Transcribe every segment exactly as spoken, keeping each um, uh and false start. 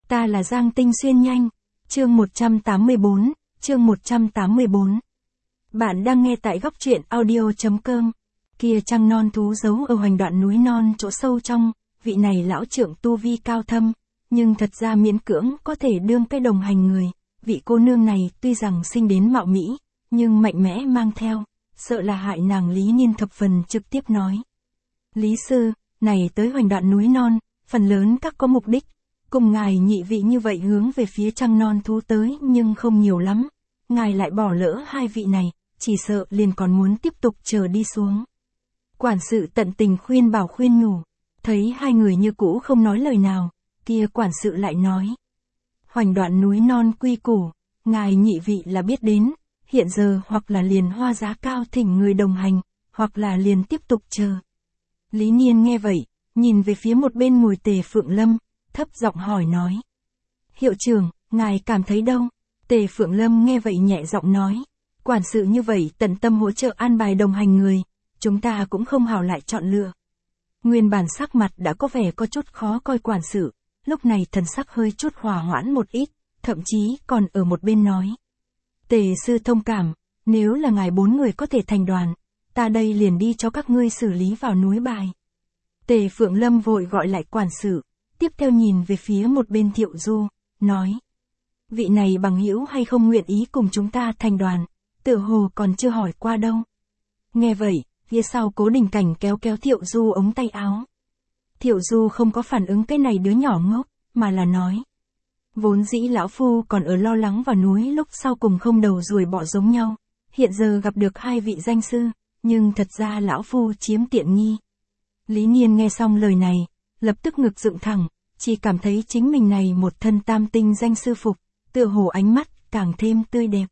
Ta là Giang Tinh Xuyên nhanh. Chương một trăm tám mươi bốn, chương một trăm tám mươi bốn. Bạn đang nghe tại góc truyện audio.com. Kia trăng non thú giấu ở hoành đoạn núi non chỗ sâu trong, vị này lão trượng tu vi cao thâm, nhưng thật ra miễn cưỡng có thể đương cái đồng hành người. Vị cô nương này tuy rằng sinh đến mạo mỹ, nhưng mạnh mẽ mang theo, sợ là hại nàng. Lý Niên thập phần trực tiếp nói. Lý sư, này tới hoành đoạn núi non, phần lớn các có mục đích, cùng ngài nhị vị như vậy hướng về phía trăng non thú tới nhưng không nhiều lắm, ngài lại bỏ lỡ hai vị này, chỉ sợ liền còn muốn tiếp tục chờ đi xuống. Quản sự tận tình khuyên bảo khuyên nhủ, thấy hai người như cũ không nói lời nào, kia quản sự lại nói. Hoành đoạn núi non quy củ, ngài nhị vị là biết đến, hiện giờ hoặc là liền hoa giá cao thỉnh người đồng hành, hoặc là liền tiếp tục chờ. Lý Niên nghe vậy, nhìn về phía một bên ngồi Tề Phượng Lâm, thấp giọng hỏi nói. Hiệu trưởng, ngài cảm thấy đâu? Tề Phượng Lâm nghe vậy nhẹ giọng nói. Quản sự như vậy tận tâm hỗ trợ an bài đồng hành người, chúng ta cũng không hảo lại chọn lựa. Nguyên bản sắc mặt đã có vẻ có chút khó coi quản sự, lúc này thần sắc hơi chút hòa hoãn một ít, thậm chí còn ở một bên nói. Tề sư thông cảm, nếu là ngài bốn người có thể thành đoàn, ta đây liền đi cho các ngươi xử lý vào núi bài. Tề Phượng Lâm vội gọi lại quản sự, tiếp theo nhìn về phía một bên Thiệu Du, nói. Vị này bằng hữu hay không nguyện ý cùng chúng ta thành đoàn, tựa hồ còn chưa hỏi qua đâu. Nghe vậy, phía sau Cố Đình Cảnh kéo kéo Thiệu Du ống tay áo. Thiệu Du không có phản ứng cái này đứa nhỏ ngốc, mà là nói. Vốn dĩ lão phu còn ở lo lắng vào núi lúc sau cùng không đầu ruồi bọ giống nhau, hiện giờ gặp được hai vị danh sư, nhưng thật ra lão phu chiếm tiện nghi. Lý Niên nghe xong lời này, lập tức ngực dựng thẳng, chỉ cảm thấy chính mình này một thân tam tinh danh sư phục, tựa hồ ánh mắt càng thêm tươi đẹp.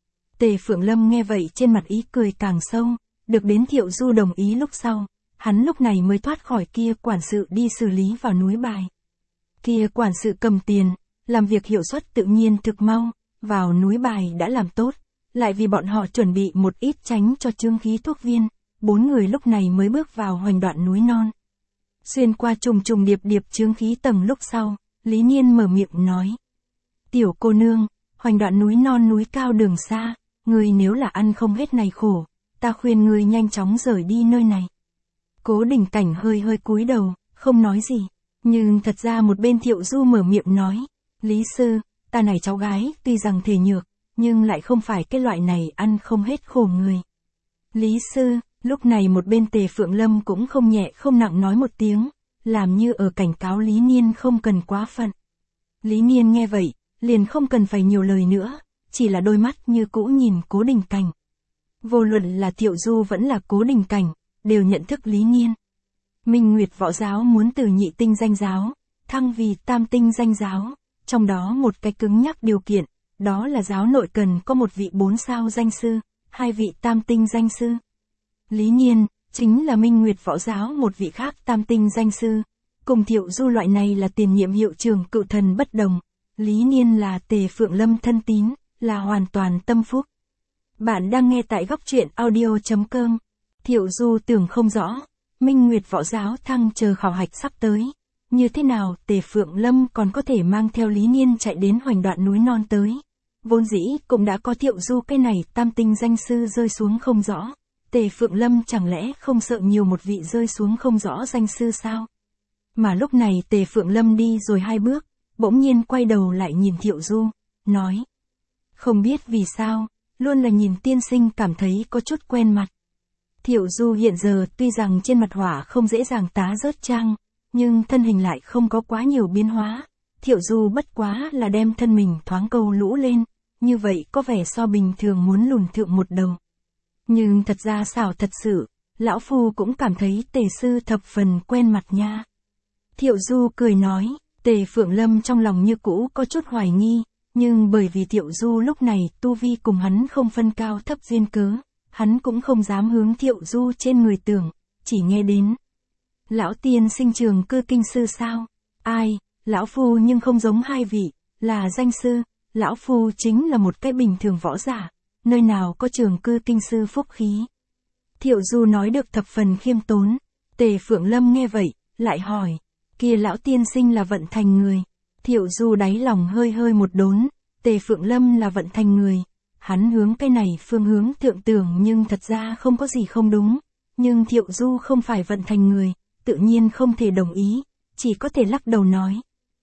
Tề Phượng Lâm nghe vậy trên mặt ý cười càng sâu, được đến Thiệu Du đồng ý lúc sau, hắn lúc này mới thoát khỏi kia quản sự đi xử lý vào núi bài. Kia quản sự cầm tiền, làm việc hiệu suất tự nhiên thực mau, vào núi bài đã làm tốt, lại vì bọn họ chuẩn bị một ít tránh cho chương khí thuốc viên, bốn người lúc này mới bước vào hoành đoạn núi non. Xuyên qua trùng trùng điệp điệp chương khí tầng lúc sau, Lý Niên mở miệng nói. Tiểu cô nương, hoành đoạn núi non núi cao đường xa, ngươi nếu là ăn không hết này khổ, ta khuyên ngươi nhanh chóng rời đi nơi này. Cố Đình Cảnh hơi hơi cúi đầu, không nói gì, nhưng thật ra một bên Thiệu Du mở miệng nói. Lý sư, ta này cháu gái tuy rằng thể nhược, nhưng lại không phải cái loại này ăn không hết khổ người. Lý sư, lúc này một bên Tề Phượng Lâm cũng không nhẹ không nặng nói một tiếng, làm như ở cảnh cáo Lý Niên không cần quá phận. Lý Niên nghe vậy, liền không cần phải nhiều lời nữa, chỉ là đôi mắt như cũ nhìn Cố Đình Cảnh. Vô luận là Thiệu Du vẫn là Cố Đình Cảnh, đều nhận thức Lý Niên. Minh Nguyệt Võ Giáo muốn từ nhị tinh danh giáo, thăng vì tam tinh danh giáo, trong đó một cái cứng nhắc điều kiện, đó là giáo nội cần có một vị bốn sao danh sư, hai vị tam tinh danh sư. Lý Niên, chính là Minh Nguyệt Võ Giáo một vị khác tam tinh danh sư, cùng Thiệu Du loại này là tiền nhiệm hiệu trưởng cựu thần bất đồng, Lý Niên là Tề Phượng Lâm thân tín, là hoàn toàn tâm phúc. Bạn đang nghe tại góc truyện audio.com. Thiệu Du tưởng không rõ, Minh Nguyệt Võ Giáo thăng chờ khảo hạch sắp tới, như thế nào Tề Phượng Lâm còn có thể mang theo Lý Niên chạy đến hoành đoạn núi non tới. Vốn dĩ cũng đã có Thiệu Du cái này tam tinh danh sư rơi xuống không rõ, Tề Phượng Lâm chẳng lẽ không sợ nhiều một vị rơi xuống không rõ danh sư sao? Mà lúc này Tề Phượng Lâm đi rồi hai bước, bỗng nhiên quay đầu lại nhìn Thiệu Du, nói. Không biết vì sao, luôn là nhìn tiên sinh cảm thấy có chút quen mặt. Thiệu Du hiện giờ tuy rằng trên mặt hỏa không dễ dàng tá rớt trang, nhưng thân hình lại không có quá nhiều biến hóa. Thiệu Du bất quá là đem thân mình thoáng câu lũ lên, như vậy có vẻ so bình thường muốn lùn thượng một đầu. Nhưng thật ra xảo thật sự, lão phu cũng cảm thấy Tề sư thập phần quen mặt nha. Thiệu Du cười nói, Tề Phượng Lâm trong lòng như cũ có chút hoài nghi, nhưng bởi vì Thiệu Du lúc này tu vi cùng hắn không phân cao thấp duyên cớ, hắn cũng không dám hướng Thiệu Du trên người tưởng, chỉ nghe đến. Lão tiên sinh trường cư kinh sư sao? Ai, lão phu nhưng không giống hai vị, là danh sư, lão phu chính là một cái bình thường võ giả, nơi nào có trường cư kinh sư phúc khí. Thiệu Du nói được thập phần khiêm tốn, Tề Phượng Lâm nghe vậy, lại hỏi, kia lão tiên sinh là vận thành người. Thiệu Du đáy lòng hơi hơi một đốn, Tề Phượng Lâm là vận thành người. Hắn hướng cái này phương hướng thượng tưởng nhưng thật ra không có gì không đúng. Nhưng Thiệu Du không phải vận thành người, tự nhiên không thể đồng ý, chỉ có thể lắc đầu nói.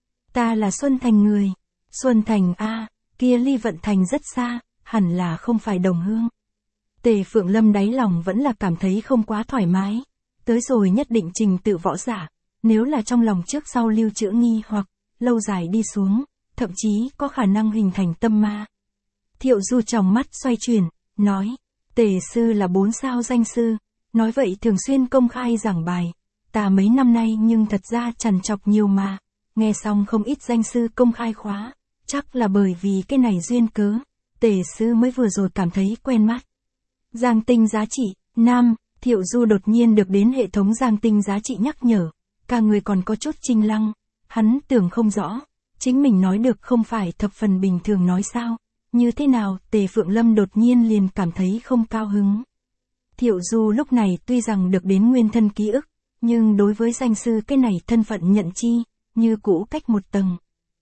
Ta là Xuân Thành người. Xuân Thành a, kia ly vận thành rất xa, hẳn là không phải đồng hương. Tề Phượng Lâm đáy lòng vẫn là cảm thấy không quá thoải mái. Tới rồi nhất định trình tự võ giả, nếu là trong lòng trước sau lưu trữ nghi hoặc, lâu dài đi xuống, thậm chí có khả năng hình thành tâm ma. Thiệu Du trong mắt xoay chuyển, nói, Tề sư là bốn sao danh sư, nói vậy thường xuyên công khai giảng bài, ta mấy năm nay nhưng thật ra trằn trọc nhiều mà, nghe xong không ít danh sư công khai khóa, chắc là bởi vì cái này duyên cớ, Tề sư mới vừa rồi cảm thấy quen mắt. Giang tinh giá trị, nam, Thiệu Du đột nhiên được đến hệ thống giang tinh giá trị nhắc nhở, cả người còn có chút chinh lăng, hắn tưởng không rõ, chính mình nói được không phải thập phần bình thường nói sao, như thế nào Tề Phượng Lâm đột nhiên liền cảm thấy không cao hứng. Thiệu Du lúc này tuy rằng được đến nguyên thân ký ức, nhưng đối với danh sư cái này thân phận nhận chi, như cũ cách một tầng.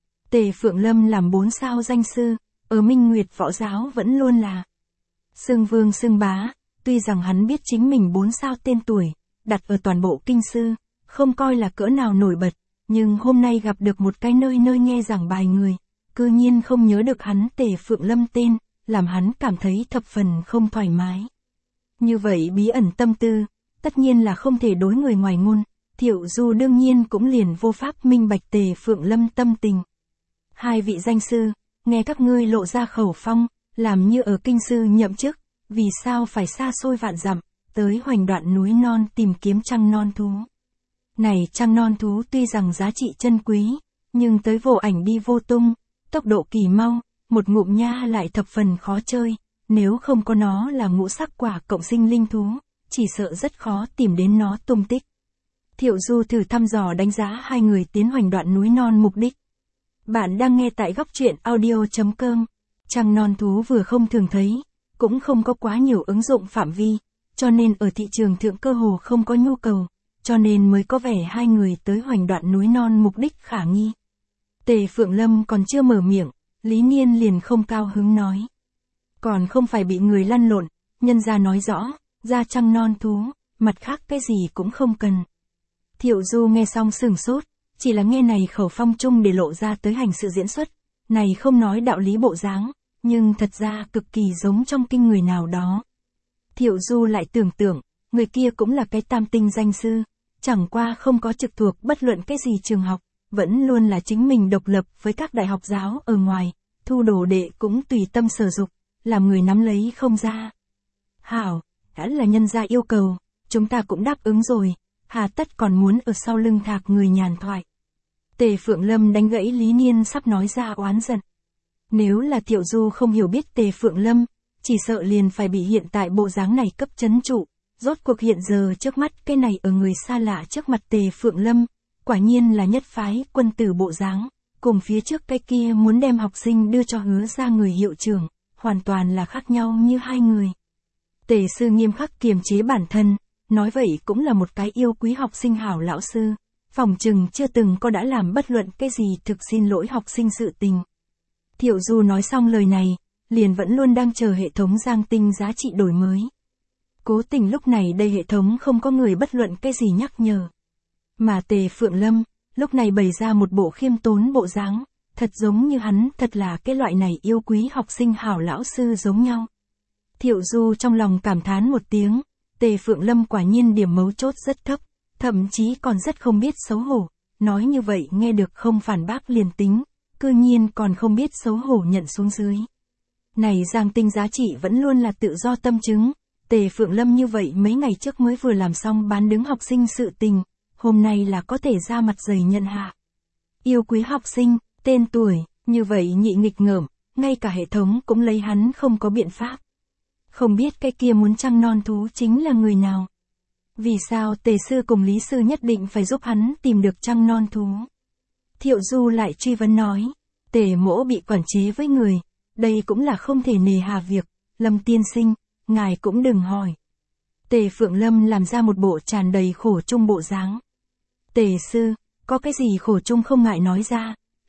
Tề Phượng Lâm làm bốn sao danh sư, ở Minh Nguyệt Võ Giáo vẫn luôn là xưng vương xưng bá, tuy rằng hắn biết chính mình bốn sao tên tuổi, đặt ở toàn bộ kinh sư, không coi là cỡ nào nổi bật, nhưng hôm nay gặp được một cái nơi nơi nghe giảng bài người, cư nhiên không nhớ được hắn Tề Phượng Lâm tên, làm hắn cảm thấy thập phần không thoải mái. Như vậy bí ẩn tâm tư, tất nhiên là không thể đối người ngoài ngôn, Thiệu Du đương nhiên cũng liền vô pháp minh bạch Tề Phượng Lâm tâm tình. Hai vị danh sư, nghe các ngươi lộ ra khẩu phong, làm như ở kinh sư nhậm chức, vì sao phải xa xôi vạn dặm, tới hoành đoạn núi non tìm kiếm trăng non thú. Này trăng non thú tuy rằng giá trị chân quý, nhưng tới vô ảnh đi vô tung, tốc độ kỳ mau, một ngụm nha lại thập phần khó chơi, nếu không có nó là ngũ sắc quả cộng sinh linh thú, chỉ sợ rất khó tìm đến nó tung tích. Thiệu Du thử thăm dò đánh giá hai người tiến hoành đoạn núi non mục đích. Bạn đang nghe tại góc truyện audio chấm com. Trăng non thú vừa không thường thấy, cũng không có quá nhiều ứng dụng phạm vi, cho nên ở thị trường thượng cơ hồ không có nhu cầu, cho nên mới có vẻ hai người tới hoành đoạn núi non mục đích khả nghi. Tề Phượng Lâm còn chưa mở miệng, Lý Niên liền không cao hứng nói. Còn không phải bị người lăn lộn, nhân gia nói rõ, ra trăng non thú, mặt khác cái gì cũng không cần. Thiệu Du nghe xong sửng sốt, chỉ là nghe này khẩu phong chung để lộ ra tới hành sự diễn xuất, này không nói đạo lý bộ dáng, nhưng thật ra cực kỳ giống trong kinh người nào đó. Thiệu Du lại tưởng tượng, người kia cũng là cái tam tinh danh sư, chẳng qua không có trực thuộc bất luận cái gì trường học, vẫn luôn là chính mình độc lập với các đại học giáo ở ngoài, thu đồ đệ cũng tùy tâm sở dục, làm người nắm lấy không ra. Hảo, đã là nhân gia yêu cầu, chúng ta cũng đáp ứng rồi, hà tất còn muốn ở sau lưng thạc người nhàn thoại. Tề Phượng Lâm đánh gãy Lý Niên sắp nói ra oán giận. Nếu là Thiệu Du không hiểu biết Tề Phượng Lâm, chỉ sợ liền phải bị hiện tại bộ dáng này cấp chấn trụ, rốt cuộc hiện giờ trước mắt cái này ở người xa lạ trước mặt Tề Phượng Lâm, quả nhiên là nhất phái quân tử bộ dáng, cùng phía trước cái kia muốn đem học sinh đưa cho Hứa ra người hiệu trưởng, hoàn toàn là khác nhau như hai người. Tề sư nghiêm khắc kiềm chế bản thân, nói vậy cũng là một cái yêu quý học sinh hảo lão sư, phòng chừng chưa từng có đã làm bất luận cái gì thực xin lỗi học sinh sự tình. Thiệu Du nói xong lời này, liền vẫn luôn đang chờ hệ thống giang tinh giá trị đổi mới. Cố tình lúc này đây hệ thống không có người bất luận cái gì nhắc nhở. Mà Tề Phượng Lâm, lúc này bày ra một bộ khiêm tốn bộ dáng, thật giống như hắn thật là cái loại này yêu quý học sinh hảo lão sư giống nhau. Thiệu Du trong lòng cảm thán một tiếng, Tề Phượng Lâm quả nhiên điểm mấu chốt rất thấp, thậm chí còn rất không biết xấu hổ, nói như vậy nghe được không phản bác liền tính, cư nhiên còn không biết xấu hổ nhận xuống dưới. Này giang tinh giá trị vẫn luôn là tự do tâm chứng, Tề Phượng Lâm như vậy mấy ngày trước mới vừa làm xong bán đứng học sinh sự tình, hôm nay là có thể ra mặt dày nhận hạ. Yêu quý học sinh, tên tuổi, như vậy nhị nghịch ngợm, ngay cả hệ thống cũng lấy hắn không có biện pháp. Không biết cái kia muốn trăng non thú chính là người nào? Vì sao Tề sư cùng Lý sư nhất định phải giúp hắn tìm được trăng non thú? Thiệu Du lại truy vấn nói, Tề mỗ bị quản chế với người, đây cũng là không thể nề hà việc, Lâm tiên sinh, ngài cũng đừng hỏi. Tề Phượng Lâm làm ra một bộ tràn đầy khổ chung bộ dáng. Tề sư, có cái gì khổ chung không ngại nói ra,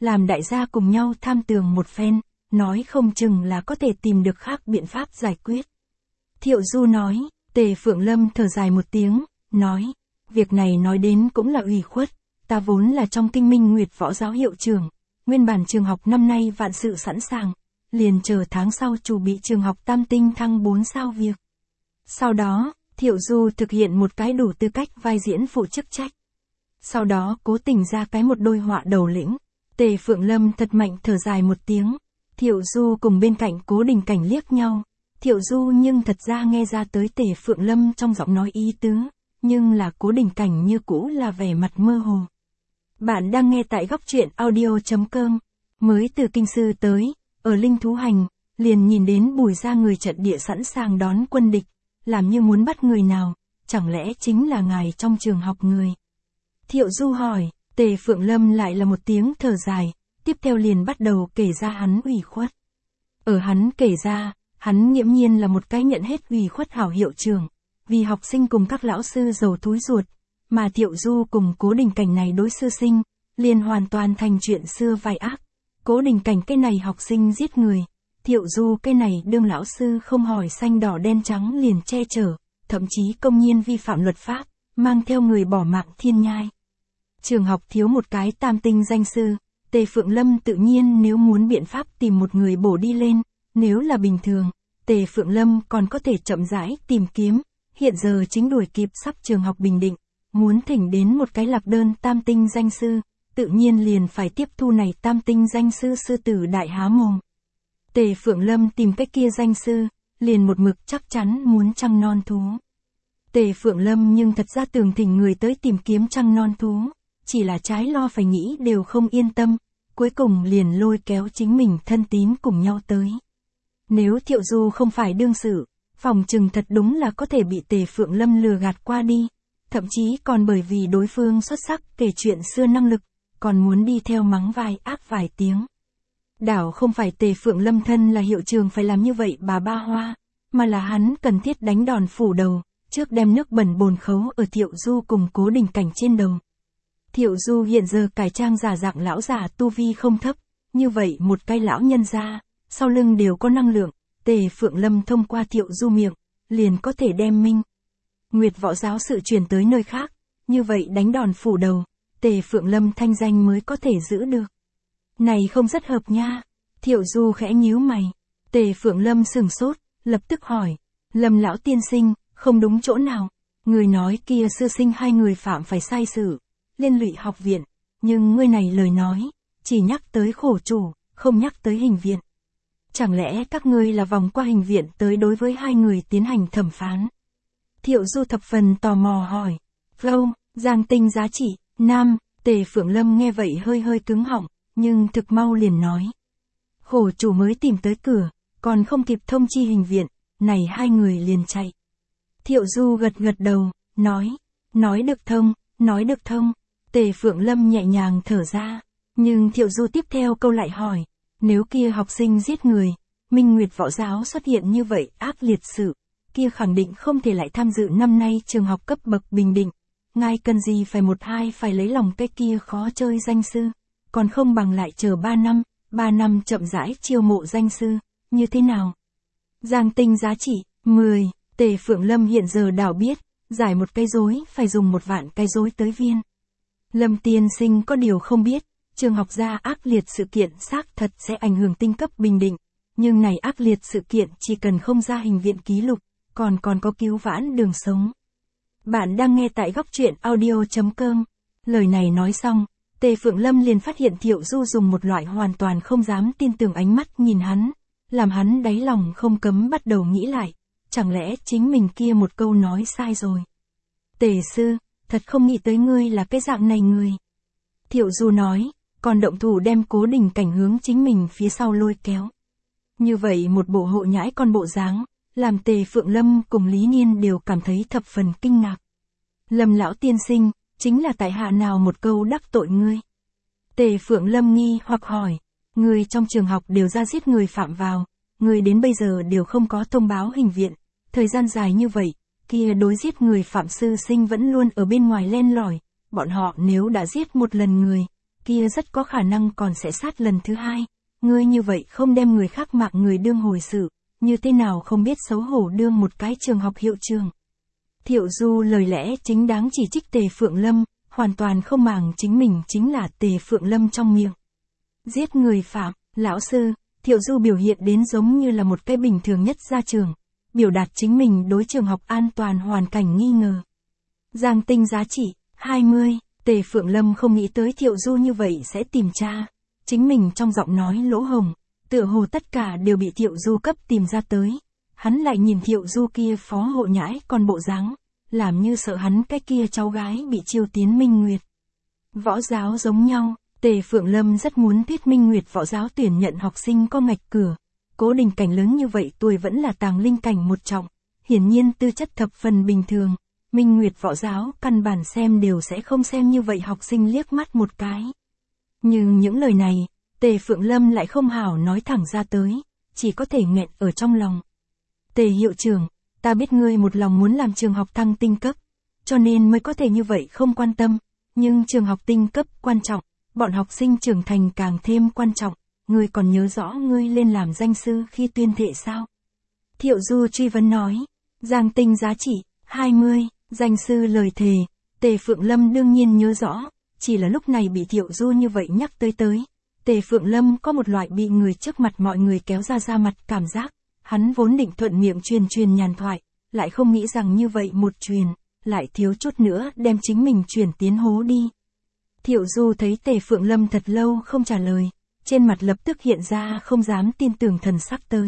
làm đại gia cùng nhau tham tường một phen, nói không chừng là có thể tìm được khác biện pháp giải quyết. Thiệu Du nói, Tề Phượng Lâm thở dài một tiếng, nói, việc này nói đến cũng là ủy khuất, ta vốn là trong Kinh Minh Nguyệt Võ Giáo hiệu trưởng, nguyên bản trường học năm nay vạn sự sẵn sàng, liền chờ tháng sau chuẩn bị trường học tam tinh thăng bốn sao việc. Sau đó, Thiệu Du thực hiện một cái đủ tư cách vai diễn phụ chức trách. Sau đó cố tình ra cái một đôi họa đầu lĩnh, Tề Phượng Lâm thật mạnh thở dài một tiếng, Thiệu Du cùng bên cạnh Cố Đình Cảnh liếc nhau, Thiệu Du nhưng thật ra nghe ra tới Tề Phượng Lâm trong giọng nói ý tứ, nhưng là Cố Đình Cảnh như cũ là vẻ mặt mơ hồ. Bạn đang nghe tại góc truyện audio.com, mới từ kinh sư tới, ở Linh Thú Hành, liền nhìn đến Bùi ra người trận địa sẵn sàng đón quân địch, làm như muốn bắt người nào, chẳng lẽ chính là ngài trong trường học người. Thiệu Du hỏi, Tề Phượng Lâm lại là một tiếng thở dài, tiếp theo liền bắt đầu kể ra hắn ủy khuất. Ở hắn kể ra, hắn nghiễm nhiên là một cái nhận hết ủy khuất hảo hiệu trưởng, vì học sinh cùng các lão sư giàu túi ruột, mà Thiệu Du cùng Cố Đình Cảnh này đối sư sinh, liền hoàn toàn thành chuyện xưa vai ác. Cố Đình Cảnh cái này học sinh giết người, Thiệu Du cái này đương lão sư không hỏi xanh đỏ đen trắng liền che chở, thậm chí công nhiên vi phạm luật pháp, mang theo người bỏ mạng thiên nhai. Trường học thiếu một cái tam tinh danh sư, Tề Phượng Lâm tự nhiên nếu muốn biện pháp tìm một người bổ đi lên, nếu là bình thường, Tề Phượng Lâm còn có thể chậm rãi tìm kiếm, hiện giờ chính đuổi kịp sắp trường học Bình Định, muốn thỉnh đến một cái lạc đơn tam tinh danh sư, tự nhiên liền phải tiếp thu này tam tinh danh sư sư tử đại há mồm. Tề Phượng Lâm tìm cái kia danh sư, liền một mực chắc chắn muốn trăng non thú. Tề Phượng Lâm nhưng thật ra tưởng thỉnh người tới tìm kiếm trăng non thú, chỉ là trái lo phải nghĩ đều không yên tâm, cuối cùng liền lôi kéo chính mình thân tín cùng nhau tới. Nếu Thiệu Du không phải đương sự, phòng trừng thật đúng là có thể bị Tề Phượng Lâm lừa gạt qua đi, thậm chí còn bởi vì đối phương xuất sắc kể chuyện xưa năng lực, còn muốn đi theo mắng vai ác vài tiếng. Đảo không phải Tề Phượng Lâm thân là hiệu trường phải làm như vậy bà ba hoa, mà là hắn cần thiết đánh đòn phủ đầu, trước đem nước bẩn bồn khấu ở Thiệu Du cùng Cố Đình Cảnh trên đầu. Thiệu Du hiện giờ cải trang giả dạng lão già tu vi không thấp, như vậy một cái lão nhân gia, sau lưng đều có năng lượng, Tề Phượng Lâm thông qua Thiệu Du miệng, liền có thể đem Minh Nguyệt Võ Giáo sự truyền tới nơi khác, như vậy đánh đòn phủ đầu, Tề Phượng Lâm thanh danh mới có thể giữ được. Này không rất hợp nha, Thiệu Du khẽ nhíu mày, Tề Phượng Lâm sửng sốt, lập tức hỏi, Lâm lão tiên sinh, không đúng chỗ nào, người nói kia sư sinh hai người phạm phải sai sự, liên lụy học viện, nhưng ngươi này lời nói, chỉ nhắc tới khổ chủ, không nhắc tới hình viện. Chẳng lẽ các ngươi là vòng qua hình viện tới đối với hai người tiến hành thẩm phán? Thiệu Du thập phần tò mò hỏi, Vâng, Giang Tinh giá trị, Nam, Tề Phượng Lâm nghe vậy hơi hơi cứng họng, nhưng thực mau liền nói. Khổ chủ mới tìm tới cửa, còn không kịp thông chi hình viện, này hai người liền chạy. Thiệu Du gật gật đầu, nói, nói được thông, nói được thông. Tề Phượng Lâm nhẹ nhàng thở ra, nhưng Thiệu Du tiếp theo câu lại hỏi, nếu kia học sinh giết người, Minh Nguyệt Võ Giáo xuất hiện như vậy ác liệt sự, kia khẳng định không thể lại tham dự năm nay trường học cấp bậc Bình Định, ngài cần gì phải một hai phải lấy lòng cái kia khó chơi danh sư, còn không bằng lại chờ ba năm, ba năm chậm rãi chiêu mộ danh sư, như thế nào? Giang Tinh giá trị, mười, Tề Phượng Lâm hiện giờ đảo biết, giải một cái rối phải dùng một vạn cái rối tới viên. Lâm tiên sinh có điều không biết, trường học ra ác liệt sự kiện xác thật sẽ ảnh hưởng tinh cấp Bình Định, nhưng này ác liệt sự kiện chỉ cần không ra hình viện ký lục, còn còn có cứu vãn đường sống. Bạn đang nghe tại góc truyện audio.com. Lời này nói xong, Tề Phượng Lâm liền phát hiện Thiệu Du dùng một loại hoàn toàn không dám tin tưởng ánh mắt nhìn hắn, làm hắn đáy lòng không cấm bắt đầu nghĩ lại, chẳng lẽ chính mình kia một câu nói sai rồi. Tề sư, thật không nghĩ tới ngươi là cái dạng này người. Thiệu Du nói, còn động thủ đem Cố Đình Cảnh hướng chính mình phía sau lôi kéo. Như vậy một bộ hộ nhãi con bộ dáng, làm Tề Phượng Lâm cùng Lý Niên đều cảm thấy thập phần kinh ngạc. Lâm lão tiên sinh, chính là tại hạ nào một câu đắc tội ngươi? Tề Phượng Lâm nghi hoặc hỏi, người trong trường học đều ra giết người phạm vào, người đến bây giờ đều không có thông báo hình viện, thời gian dài như vậy, kia đối giết người phạm sư sinh vẫn luôn ở bên ngoài len lỏi, bọn họ nếu đã giết một lần người, kia rất có khả năng còn sẽ sát lần thứ hai. Ngươi như vậy không đem người khác mạng người đương hồi sự, như thế nào không biết xấu hổ đương một cái trường học hiệu trường. Thiệu Du lời lẽ chính đáng chỉ trích Tề Phượng Lâm, hoàn toàn không màng chính mình chính là Tề Phượng Lâm trong miệng. Giết người phạm, lão sư, Thiệu Du biểu hiện đến giống như là một cái bình thường nhất ra trường, biểu đạt chính mình đối trường học an toàn hoàn cảnh nghi ngờ. Giang tinh giá trị, hai mươi, Tề Phượng Lâm không nghĩ tới Thiệu Du như vậy sẽ tìm tra. Chính mình trong giọng nói lỗ hồng, tựa hồ tất cả đều bị Thiệu Du cấp tìm ra tới. Hắn lại nhìn Thiệu Du kia phó hộ nhãi còn bộ dáng, làm như sợ hắn cái kia cháu gái bị chiêu tiến Minh Nguyệt. Võ giáo giống nhau, Tề Phượng Lâm rất muốn thuyết Minh Nguyệt võ giáo tuyển nhận học sinh có ngạch cửa. Cố Đình Cảnh lớn như vậy tuổi vẫn là tàng linh cảnh một trọng, hiển nhiên tư chất thập phần bình thường. Minh Nguyệt võ giáo căn bản xem đều sẽ không xem như vậy học sinh liếc mắt một cái. Nhưng những lời này, Tề Phượng Lâm lại không hảo nói thẳng ra tới, chỉ có thể nghẹn ở trong lòng. Tề hiệu trưởng, ta biết ngươi một lòng muốn làm trường học thăng tinh cấp, cho nên mới có thể như vậy không quan tâm, nhưng trường học tinh cấp quan trọng, bọn học sinh trưởng thành càng thêm quan trọng, ngươi còn nhớ rõ ngươi lên làm danh sư khi tuyên thệ sao? Thiệu Du truy vấn nói, Giang tinh giá trị, hai mươi, danh sư lời thề, Tề Phượng Lâm đương nhiên nhớ rõ, chỉ là lúc này bị Thiệu Du như vậy nhắc tới tới. Tề Phượng Lâm có một loại bị người trước mặt mọi người kéo ra ra mặt cảm giác, hắn vốn định thuận miệng truyền truyền nhàn thoại, lại không nghĩ rằng như vậy một truyền, lại thiếu chút nữa đem chính mình chuyển tiến hố đi. Thiệu Du thấy Tề Phượng Lâm thật lâu không trả lời, trên mặt lập tức hiện ra không dám tin tưởng thần sắc tới.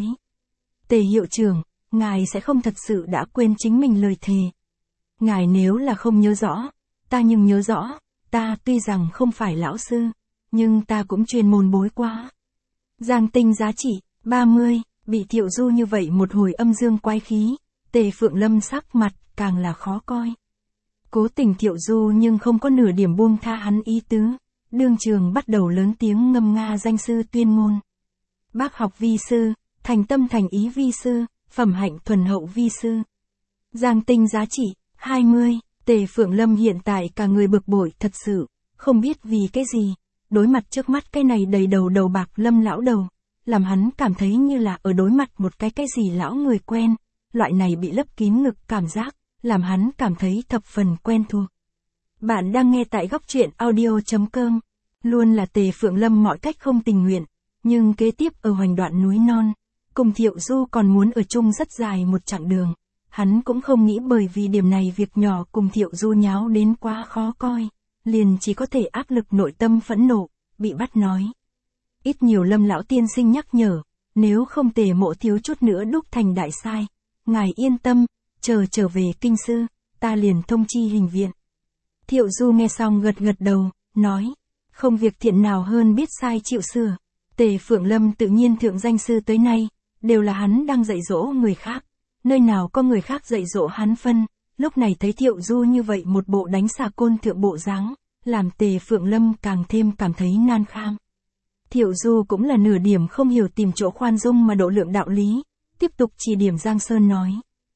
Tề hiệu trưởng, ngài sẽ không thật sự đã quên chính mình lời thề. Ngài nếu là không nhớ rõ, ta nhưng nhớ rõ, ta tuy rằng không phải lão sư, nhưng ta cũng chuyên môn bối quá. Giang tinh giá trị, ba mươi, bị Thiệu Du như vậy một hồi âm dương quái khí, Tề Phượng Lâm sắc mặt càng là khó coi. Cố tình Thiệu Du nhưng không có nửa điểm buông tha hắn ý tứ, đương trường bắt đầu lớn tiếng ngâm nga danh sư tuyên ngôn. Bác học vi sư, thành tâm thành ý vi sư, phẩm hạnh thuần hậu vi sư. Giang tinh giá trị, hai mươi, Tề Phượng Lâm hiện tại cả người bực bội thật sự, không biết vì cái gì, đối mặt trước mắt cái này đầy đầu đầu bạc Lâm lão đầu, làm hắn cảm thấy như là ở đối mặt một cái cái gì lão người quen, loại này bị lấp kín ngực cảm giác, làm hắn cảm thấy thập phần quen thuộc. Bạn đang nghe tại góc truyện audio chấm com, luôn là Tề Phượng Lâm mọi cách không tình nguyện, nhưng kế tiếp ở hoành đoạn núi non, cùng Thiệu Du còn muốn ở chung rất dài một chặng đường. Hắn cũng không nghĩ bởi vì điểm này việc nhỏ cùng Thiệu Du nháo đến quá khó coi, liền chỉ có thể áp lực nội tâm phẫn nộ, bị bắt nói. Ít nhiều Lâm lão tiên sinh nhắc nhở, nếu không Tề mộ thiếu chút nữa đúc thành đại sai, ngài yên tâm, chờ trở về kinh sư, ta liền thông chi hình viện. Thiệu Du nghe xong gật gật đầu, nói, không việc thiện nào hơn biết sai chịu sửa. Tề Phượng Lâm tự nhiên thượng danh sư tới nay, đều là hắn đang dạy dỗ người khác. Nơi nào có người khác dạy dỗ hắn phân, lúc này thấy Thiệu Du như vậy một bộ đánh xà côn thượng bộ dáng, làm Tề Phượng Lâm càng thêm cảm thấy nan kham. Thiệu Du cũng là nửa điểm không hiểu tìm chỗ khoan dung mà độ lượng đạo lý, tiếp tục chỉ điểm Giang Sơn nói.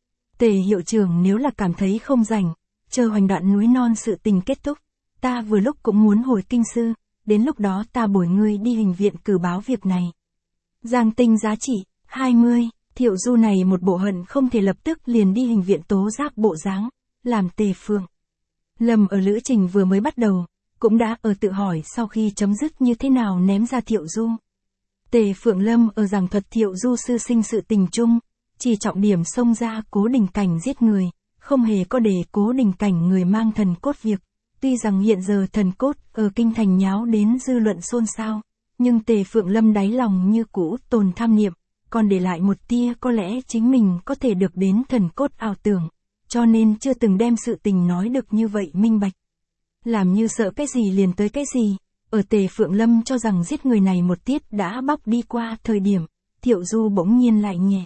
Tề hiệu trưởng nếu là cảm thấy không rảnh, chờ hoành đoạn núi non sự tình kết thúc, ta vừa lúc cũng muốn hồi kinh sư, đến lúc đó ta bồi ngươi đi hình viện cử báo việc này. Giang tinh giá trị, hai mươi. Thiệu Du này một bộ hận không thể lập tức liền đi hình viện tố giác bộ dáng, làm Tề Phượng Lâm ở lữ trình vừa mới bắt đầu, cũng đã ở tự hỏi sau khi chấm dứt như thế nào ném ra Thiệu Du. Tề Phượng Lâm ở giảng thuật Thiệu Du sư sinh sự tình chung, chỉ trọng điểm xông ra Cố Đình Cảnh giết người, không hề có để Cố Đình Cảnh người mang thần cốt việc. Tuy rằng hiện giờ thần cốt ở kinh thành nháo đến dư luận xôn xao, nhưng Tề Phượng Lâm đáy lòng như cũ tồn tham niệm, còn để lại một tia có lẽ chính mình có thể được đến thần cốt ảo tưởng, cho nên chưa từng đem sự tình nói được như vậy minh bạch. Làm như sợ cái gì liền tới cái gì, ở Tề Phượng Lâm cho rằng giết người này một tiết đã bóc đi qua thời điểm, Thiệu Du bỗng nhiên lại nhẹ.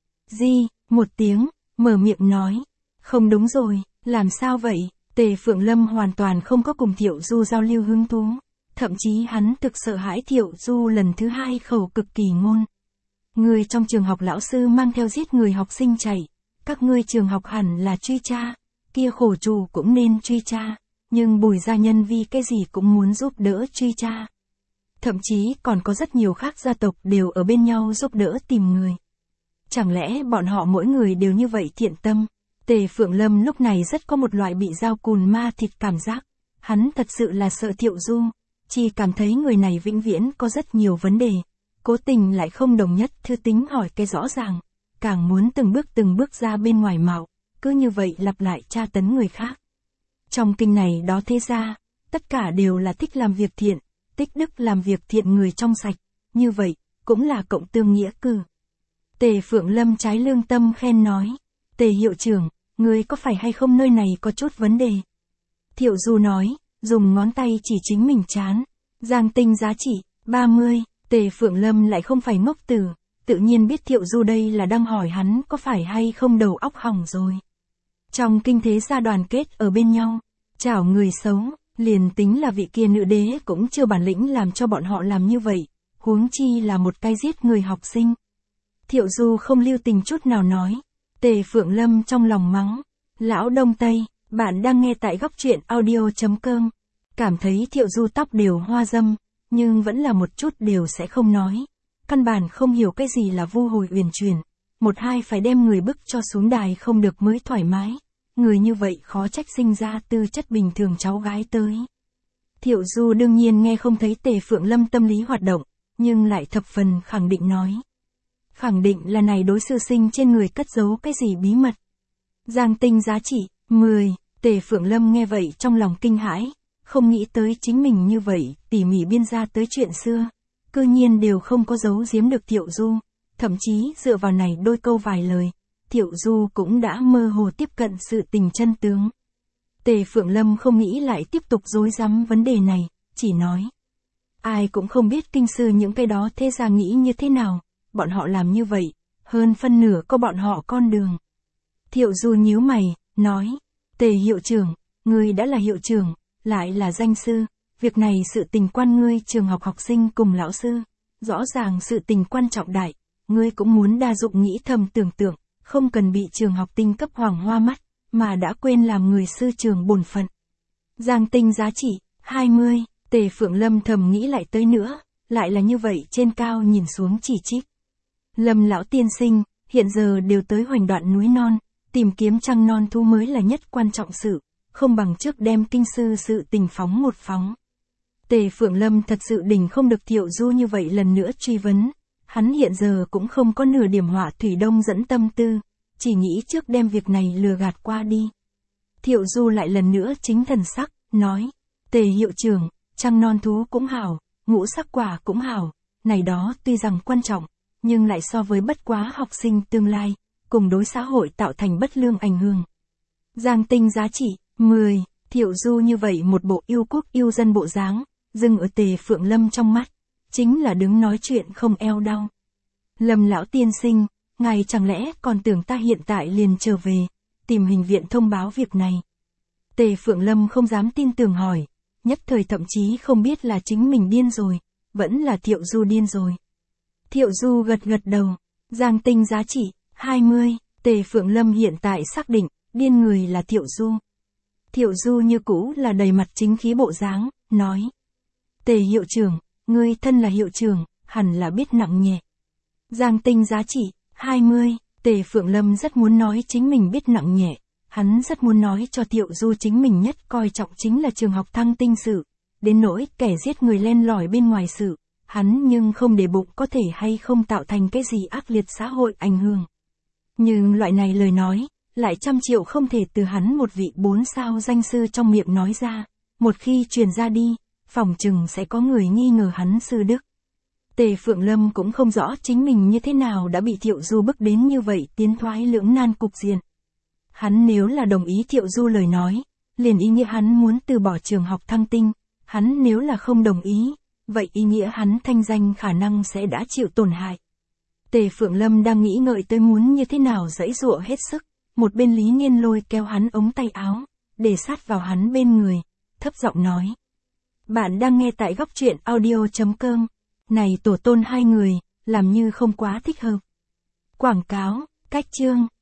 Di, một tiếng, mở miệng nói, không đúng rồi, làm sao vậy? Tề Phượng Lâm hoàn toàn không có cùng Thiệu Du giao lưu hứng thú, thậm chí hắn thực sợ hãi Thiệu Du lần thứ hai khẩu cực kỳ ngôn. Người trong trường học lão sư mang theo giết người học sinh chạy, các ngươi trường học hẳn là truy tra, kia khổ chủ cũng nên truy tra, nhưng Bùi gia nhân vì cái gì cũng muốn giúp đỡ truy tra. Thậm chí còn có rất nhiều khác gia tộc đều ở bên nhau giúp đỡ tìm người. Chẳng lẽ bọn họ mỗi người đều như vậy thiện tâm? Tề Phượng Lâm lúc này rất có một loại bị dao cùn ma thịt cảm giác. Hắn thật sự là sợ Thiệu Du, chỉ cảm thấy người này vĩnh viễn có rất nhiều vấn đề. Cố tình lại không đồng nhất thư tính hỏi cái rõ ràng, càng muốn từng bước từng bước ra bên ngoài mạo, cứ như vậy lặp lại tra tấn người khác. Trong kinh này đó thế ra, tất cả đều là thích làm việc thiện, tích đức làm việc thiện người trong sạch, như vậy, cũng là cộng tương nghĩa cử. Tề Phượng Lâm trái lương tâm khen nói, Tề hiệu trưởng, người có phải hay không nơi này có chút vấn đề? Thiệu Du nói, dùng ngón tay chỉ chính mình chán, Giang Tinh giá trị, ba mươi, Tề Phượng Lâm lại không phải ngốc tử, tự nhiên biết Thiệu Du đây là đang hỏi hắn có phải hay không đầu óc hỏng rồi. Trong kinh thế gia đoàn kết ở bên nhau, chảo người xấu, liền tính là vị kia nữ đế cũng chưa bản lĩnh làm cho bọn họ làm như vậy, huống chi là một cái giết người học sinh. Thiệu Du không lưu tình chút nào nói, Tề Phượng Lâm trong lòng mắng, lão Đông Tây, bạn đang nghe tại góc truyện audio chấm com, cảm thấy Thiệu Du tóc đều hoa dâm, nhưng vẫn là một chút đều sẽ không nói, căn bản không hiểu cái gì là vu hồi uyển chuyển, một hai phải đem người bức cho xuống đài không được mới thoải mái, người như vậy khó trách sinh ra tư chất bình thường cháu gái tới. Thiệu Du đương nhiên nghe không thấy Tề Phượng Lâm tâm lý hoạt động, nhưng lại thập phần khẳng định nói. Khẳng định là này đối sư sinh trên người cất giấu cái gì bí mật. Giang Tinh giá trị, mười, Tề Phượng Lâm nghe vậy trong lòng kinh hãi, không nghĩ tới chính mình như vậy, tỉ mỉ biên ra tới chuyện xưa, cư nhiên đều không có giấu giếm được Thiệu Du, thậm chí dựa vào này đôi câu vài lời, Thiệu Du cũng đã mơ hồ tiếp cận sự tình chân tướng. Tề Phượng Lâm không nghĩ lại tiếp tục dối rắm vấn đề này, chỉ nói. Ai cũng không biết kinh sư những cái đó thế ra nghĩ như thế nào, bọn họ làm như vậy, hơn phân nửa có bọn họ con đường. Thiệu Du nhíu mày, nói, Tề hiệu trưởng, ngươi đã là hiệu trưởng, lại là danh sư, việc này sự tình quan ngươi trường học học sinh cùng lão sư, rõ ràng sự tình quan trọng đại, ngươi cũng muốn đa dụng nghĩ thầm tưởng tượng, không cần bị trường học tinh cấp hoàng hoa mắt, mà đã quên làm người sư trường bổn phận. Giang Tinh giá trị, hai mươi, Tề Phượng Lâm thầm nghĩ lại tới nữa, lại là như vậy trên cao nhìn xuống chỉ trích. Lâm lão tiên sinh, hiện giờ đều tới hoành đoạn núi non, tìm kiếm trăng non thu mới là nhất quan trọng sự, không bằng trước đem kinh sư sự tình phóng một phóng. Tề Phượng Lâm thật sự đỉnh không được Thiệu Du như vậy lần nữa truy vấn, hắn hiện giờ cũng không có nửa điểm hỏa thủy đông dẫn tâm tư, chỉ nghĩ trước đem việc này lừa gạt qua đi. Thiệu Du lại lần nữa chính thần sắc, nói, Tề hiệu trưởng, trăng non thú cũng hảo, ngũ sắc quả cũng hảo, này đó tuy rằng quan trọng, nhưng lại so với bất quá học sinh tương lai, cùng đối xã hội tạo thành bất lương ảnh hưởng. Giang Tinh giá trị, mười, Thiệu Du như vậy một bộ yêu quốc yêu dân bộ dáng, dừng ở Tề Phượng Lâm trong mắt, chính là đứng nói chuyện không eo đau. Lâm lão tiên sinh, ngài chẳng lẽ còn tưởng ta hiện tại liền trở về, tìm hình viện thông báo việc này. Tề Phượng Lâm không dám tin tưởng hỏi, nhất thời thậm chí không biết là chính mình điên rồi, vẫn là Thiệu Du điên rồi. Thiệu Du gật gật đầu, Giang Tinh giá trị, hai mươi, Tề Phượng Lâm hiện tại xác định, điên người là Thiệu Du. Thiệu Du như cũ là đầy mặt chính khí bộ dáng, nói. Tề hiệu trưởng, ngươi thân là hiệu trưởng, hẳn là biết nặng nhẹ. Giang Tinh giá trị, hai mươi, Tề Phượng Lâm rất muốn nói chính mình biết nặng nhẹ, hắn rất muốn nói cho Thiệu Du chính mình nhất coi trọng chính là trường học thăng tinh sự, đến nỗi kẻ giết người len lỏi bên ngoài sự, hắn nhưng không để bụng có thể hay không tạo thành cái gì ác liệt xã hội ảnh hưởng. Nhưng loại này lời nói, lại trăm triệu không thể từ hắn một vị bốn sao danh sư trong miệng nói ra, một khi truyền ra đi, phòng chừng sẽ có người nghi ngờ hắn sư đức. Tề Phượng Lâm cũng không rõ chính mình như thế nào đã bị Thiệu Du bức đến như vậy tiến thoái lưỡng nan cục diện. Hắn nếu là đồng ý Thiệu Du lời nói, liền ý nghĩa hắn muốn từ bỏ trường học thăng tinh, hắn nếu là không đồng ý, vậy ý nghĩa hắn thanh danh khả năng sẽ đã chịu tổn hại. Tề Phượng Lâm đang nghĩ ngợi tới muốn như thế nào giãy giụa hết sức, một bên Lý Nghiên lôi kéo hắn ống tay áo, để sát vào hắn bên người, thấp giọng nói. Bạn đang nghe tại góc truyện audio chấm com, này tổ tôn hai người, làm như không quá thích hợp. Quảng cáo, cách chương.